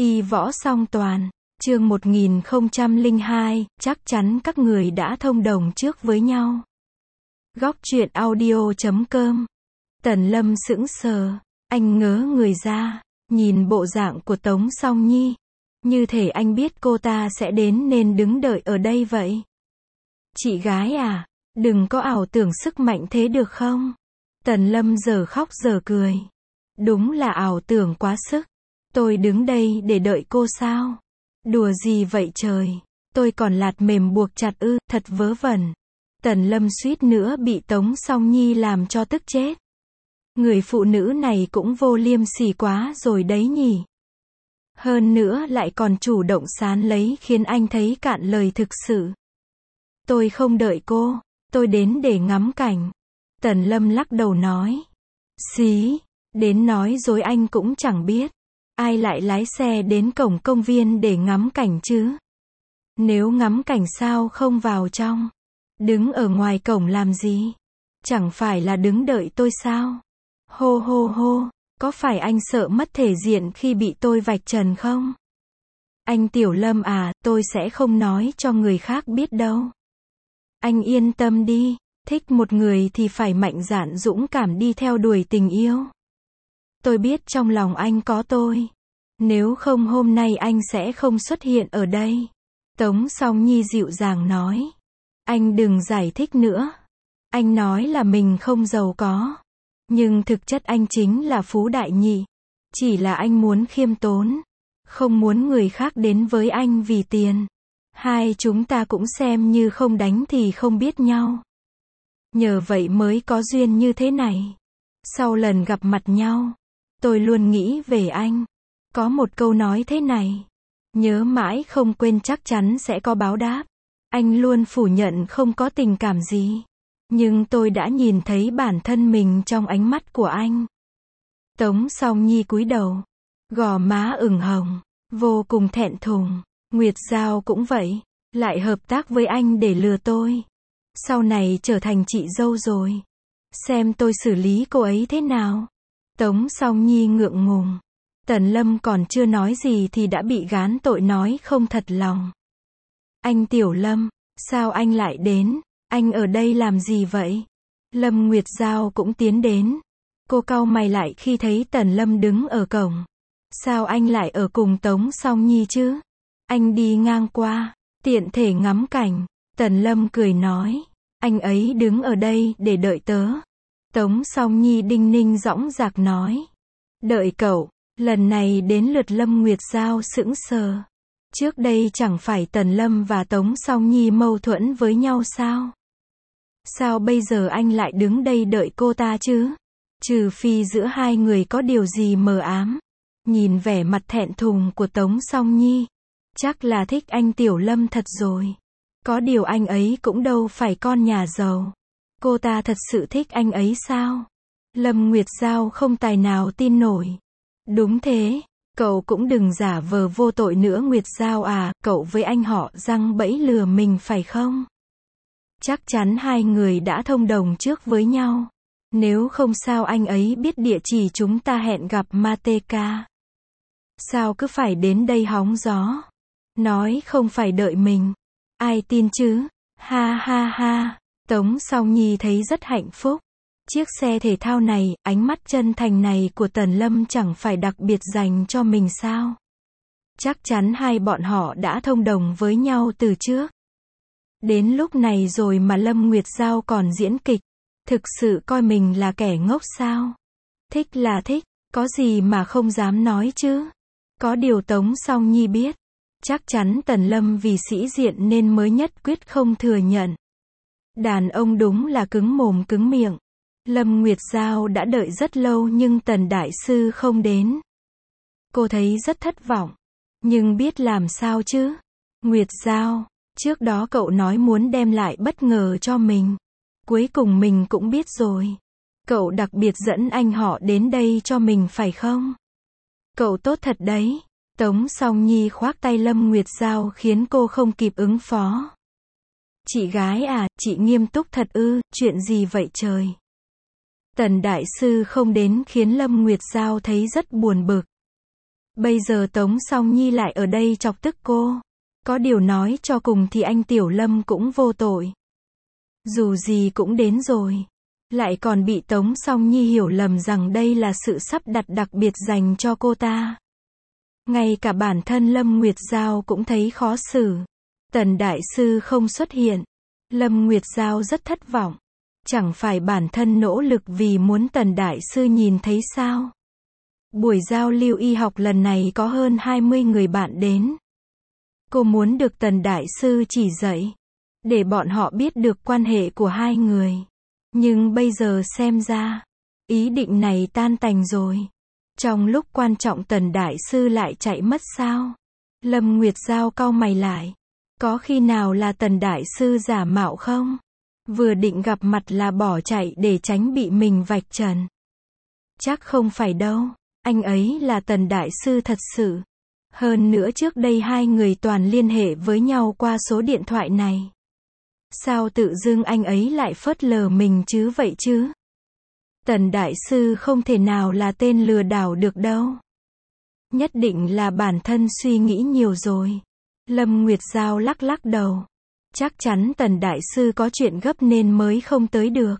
Y võ song toàn, chương 1002, chắc chắn các người đã thông đồng trước với nhau. Góc truyện audio.com. Tần Lâm sững sờ, anh ngớ người ra, nhìn bộ dạng của Tống Song Nhi. Như thể anh biết cô ta sẽ đến nên đứng đợi ở đây vậy. Chị gái à, đừng có ảo tưởng sức mạnh thế được không? Tần Lâm giờ khóc giờ cười. Đúng là ảo tưởng quá sức. Tôi đứng đây để đợi cô sao? Đùa gì vậy trời? Tôi còn lạt mềm buộc chặt ư, thật vớ vẩn. Tần Lâm suýt nữa bị Tống Song Nhi làm cho tức chết. Người phụ nữ này cũng vô liêm sỉ quá rồi đấy nhỉ. Hơn nữa lại còn chủ động sán lấy khiến anh thấy cạn lời thực sự. Tôi không đợi cô, tôi đến để ngắm cảnh. Tần Lâm lắc đầu nói. Xí, đến nói dối anh cũng chẳng biết. Ai lại lái xe đến cổng công viên để ngắm cảnh chứ? Nếu ngắm cảnh sao không vào trong? Đứng ở ngoài cổng làm gì? Chẳng phải là đứng đợi tôi sao? Hô hô hô, có phải anh sợ mất thể diện khi bị tôi vạch trần không? Anh Tiểu Lâm à, tôi sẽ không nói cho người khác biết đâu. Anh yên tâm đi, thích một người thì phải mạnh dạn dũng cảm đi theo đuổi tình yêu. Tôi biết trong lòng anh có tôi. Nếu không hôm nay anh sẽ không xuất hiện ở đây. Tống Song Nhi dịu dàng nói. Anh đừng giải thích nữa. Anh nói là mình không giàu có. Nhưng thực chất anh chính là phú đại nhị. Chỉ là anh muốn khiêm tốn. Không muốn người khác đến với anh vì tiền. Hai chúng ta cũng xem như không đánh thì không biết nhau. Nhờ vậy mới có duyên như thế này. Sau lần gặp mặt nhau, tôi luôn nghĩ về anh. Có một câu nói thế này. Nhớ mãi không quên chắc chắn sẽ có báo đáp. Anh luôn phủ nhận không có tình cảm gì. Nhưng tôi đã nhìn thấy bản thân mình trong ánh mắt của anh. Tống Song Nhi cúi đầu. Gò má ửng hồng. Vô cùng thẹn thùng. Nguyệt Giao cũng vậy. Lại hợp tác với anh để lừa tôi. Sau này trở thành chị dâu rồi. Xem tôi xử lý cô ấy thế nào. Tống Song Nhi ngượng ngùng. Tần Lâm còn chưa nói gì thì đã bị gán tội nói không thật lòng. Anh Tiểu Lâm, sao anh lại đến? Anh ở đây làm gì vậy? Lâm Nguyệt Giao cũng tiến đến. Cô cau mày lại khi thấy Tần Lâm đứng ở cổng. Sao anh lại ở cùng Tống Song Nhi chứ? Anh đi ngang qua, tiện thể ngắm cảnh. Tần Lâm cười nói. Anh ấy đứng ở đây để đợi tớ. Tống Song Nhi đinh ninh dõng dạc nói. Đợi cậu. Lần này đến lượt Lâm Nguyệt Giao sững sờ. Trước đây chẳng phải Tần Lâm và Tống Song Nhi mâu thuẫn với nhau sao? Sao bây giờ anh lại đứng đây đợi cô ta chứ? Trừ phi giữa hai người có điều gì mờ ám. Nhìn vẻ mặt thẹn thùng của Tống Song Nhi. Chắc là thích anh Tiểu Lâm thật rồi. Có điều anh ấy cũng đâu phải con nhà giàu. Cô ta thật sự thích anh ấy sao? Lâm Nguyệt Giao không tài nào tin nổi. Đúng thế, cậu cũng đừng giả vờ vô tội nữa Nguyệt Giao à, cậu với anh họ giăng bẫy lừa mình phải không? Chắc chắn hai người đã thông đồng trước với nhau. Nếu không sao anh ấy biết địa chỉ chúng ta hẹn gặp Mateka. Sao cứ phải đến đây hóng gió? Nói không phải đợi mình. Ai tin chứ? Ha ha ha. Tống Song Nhi thấy rất hạnh phúc. Chiếc xe thể thao này, ánh mắt chân thành này của Tần Lâm chẳng phải đặc biệt dành cho mình sao? Chắc chắn hai bọn họ đã thông đồng với nhau từ trước. Đến lúc này rồi mà Lâm Nguyệt Giao còn diễn kịch. Thực sự coi mình là kẻ ngốc sao? Thích là thích, có gì mà không dám nói chứ? Có điều Tống Song Nhi biết. Chắc chắn Tần Lâm vì sĩ diện nên mới nhất quyết không thừa nhận. Đàn ông đúng là cứng mồm cứng miệng. Lâm Nguyệt Giao đã đợi rất lâu nhưng Tần Đại Sư không đến. Cô thấy rất thất vọng. Nhưng biết làm sao chứ? Nguyệt Giao, trước đó cậu nói muốn đem lại bất ngờ cho mình. Cuối cùng mình cũng biết rồi. Cậu đặc biệt dẫn anh họ đến đây cho mình phải không? Cậu tốt thật đấy. Tống Song Nhi khoác tay Lâm Nguyệt Giao khiến cô không kịp ứng phó. Chị gái à, chị nghiêm túc thật ư, chuyện gì vậy trời? Tần Đại Sư không đến khiến Lâm Nguyệt Giao thấy rất buồn bực. Bây giờ Tống Song Nhi lại ở đây chọc tức cô. Có điều nói cho cùng thì anh Tiểu Lâm cũng vô tội. Dù gì cũng đến rồi. Lại còn bị Tống Song Nhi hiểu lầm rằng đây là sự sắp đặt đặc biệt dành cho cô ta. Ngay cả bản thân Lâm Nguyệt Giao cũng thấy khó xử. Tần Đại Sư không xuất hiện. Lâm Nguyệt Giao rất thất vọng. Chẳng phải bản thân nỗ lực vì muốn Tần Đại Sư nhìn thấy sao? Buổi giao lưu y học lần này có hơn 20 người bạn đến. Cô muốn được Tần Đại Sư chỉ dạy, để bọn họ biết được quan hệ của hai người. Nhưng bây giờ xem ra, ý định này tan tành rồi. Trong lúc quan trọng Tần Đại Sư lại chạy mất sao? Lâm Nguyệt Giao cau mày lại. Có khi nào là Tần Đại Sư giả mạo không? Vừa định gặp mặt là bỏ chạy để tránh bị mình vạch trần. Chắc không phải đâu. Anh ấy là Tần Đại Sư thật sự. Hơn nữa trước đây hai người toàn liên hệ với nhau qua số điện thoại này. Sao tự dưng anh ấy lại phớt lờ mình chứ vậy chứ? Tần Đại Sư không thể nào là tên lừa đảo được đâu. Nhất định là bản thân suy nghĩ nhiều rồi. Lâm Nguyệt Giao lắc lắc đầu. Chắc chắn Tần Đại Sư có chuyện gấp nên mới không tới được.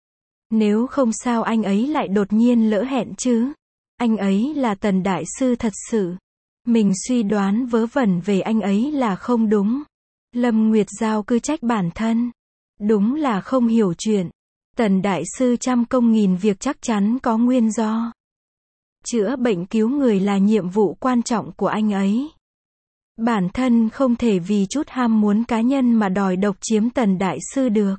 Nếu không sao anh ấy lại đột nhiên lỡ hẹn chứ? Anh ấy là Tần Đại Sư thật sự. Mình suy đoán vớ vẩn về anh ấy là không đúng. Lâm Nguyệt Giao cứ trách bản thân. Đúng là không hiểu chuyện. Tần Đại Sư trăm công nghìn việc chắc chắn có nguyên do. Chữa bệnh cứu người là nhiệm vụ quan trọng của anh ấy. Bản thân không thể vì chút ham muốn cá nhân mà đòi độc chiếm Tần Đại Sư được.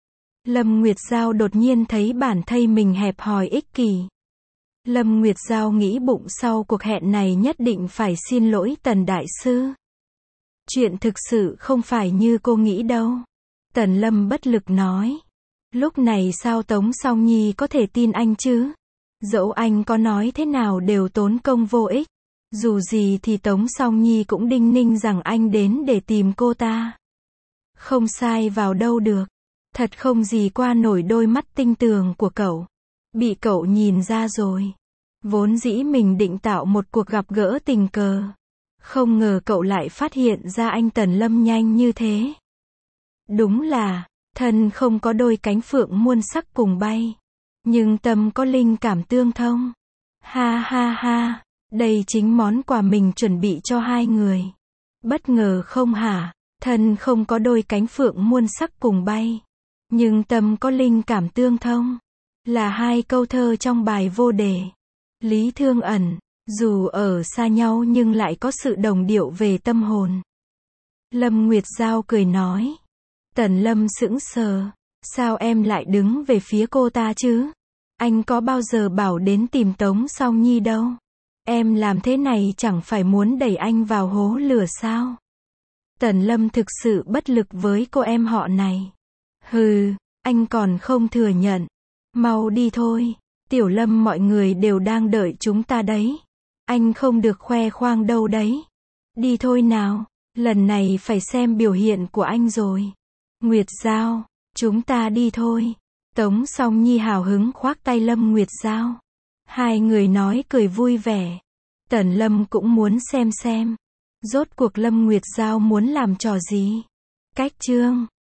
Lâm Nguyệt Giao đột nhiên thấy bản thân mình hẹp hòi ích kỷ. Lâm Nguyệt Giao nghĩ bụng sau cuộc hẹn này nhất định phải xin lỗi Tần Đại Sư. Chuyện thực sự không phải như cô nghĩ đâu. Tần Lâm bất lực nói. Lúc này sao Tống Song Nhi có thể tin anh chứ? Dẫu anh có nói thế nào đều tốn công vô ích. Dù gì thì Tống Song Nhi cũng đinh ninh rằng anh đến để tìm cô ta. Không sai vào đâu được. Thật không gì qua nổi đôi mắt tinh tường của cậu. Bị cậu nhìn ra rồi. Vốn dĩ mình định tạo một cuộc gặp gỡ tình cờ. Không ngờ cậu lại phát hiện ra anh Tần Lâm nhanh như thế. Đúng là, thân không có đôi cánh phượng muôn sắc cùng bay. Nhưng tâm có linh cảm tương thông. Ha ha ha, đây chính món quà mình chuẩn bị cho hai người. Bất ngờ không hả? Thân không có đôi cánh phượng muôn sắc cùng bay. Nhưng tâm có linh cảm tương thông. Là hai câu thơ trong bài vô đề. Lý Thương Ẩn, dù ở xa nhau nhưng lại có sự đồng điệu về tâm hồn. Lâm Nguyệt Giao cười nói. Tần Lâm sững sờ. Sao em lại đứng về phía cô ta chứ? Anh có bao giờ bảo đến tìm Tống Song Nhi đâu. Em làm thế này chẳng phải muốn đẩy anh vào hố lửa sao? Tần Lâm thực sự bất lực với cô em họ này. Hừ, anh còn không thừa nhận. Mau đi thôi. Tiểu Lâm mọi người đều đang đợi chúng ta đấy. Anh không được khoe khoang đâu đấy. Đi thôi nào. Lần này phải xem biểu hiện của anh rồi. Nguyệt Giao, chúng ta đi thôi. Tống Song Nhi hào hứng khoác tay Lâm Nguyệt Giao. Hai người nói cười vui vẻ. Tần Lâm cũng muốn xem. Rốt cuộc Lâm Nguyệt Giao muốn làm trò gì. Cách chương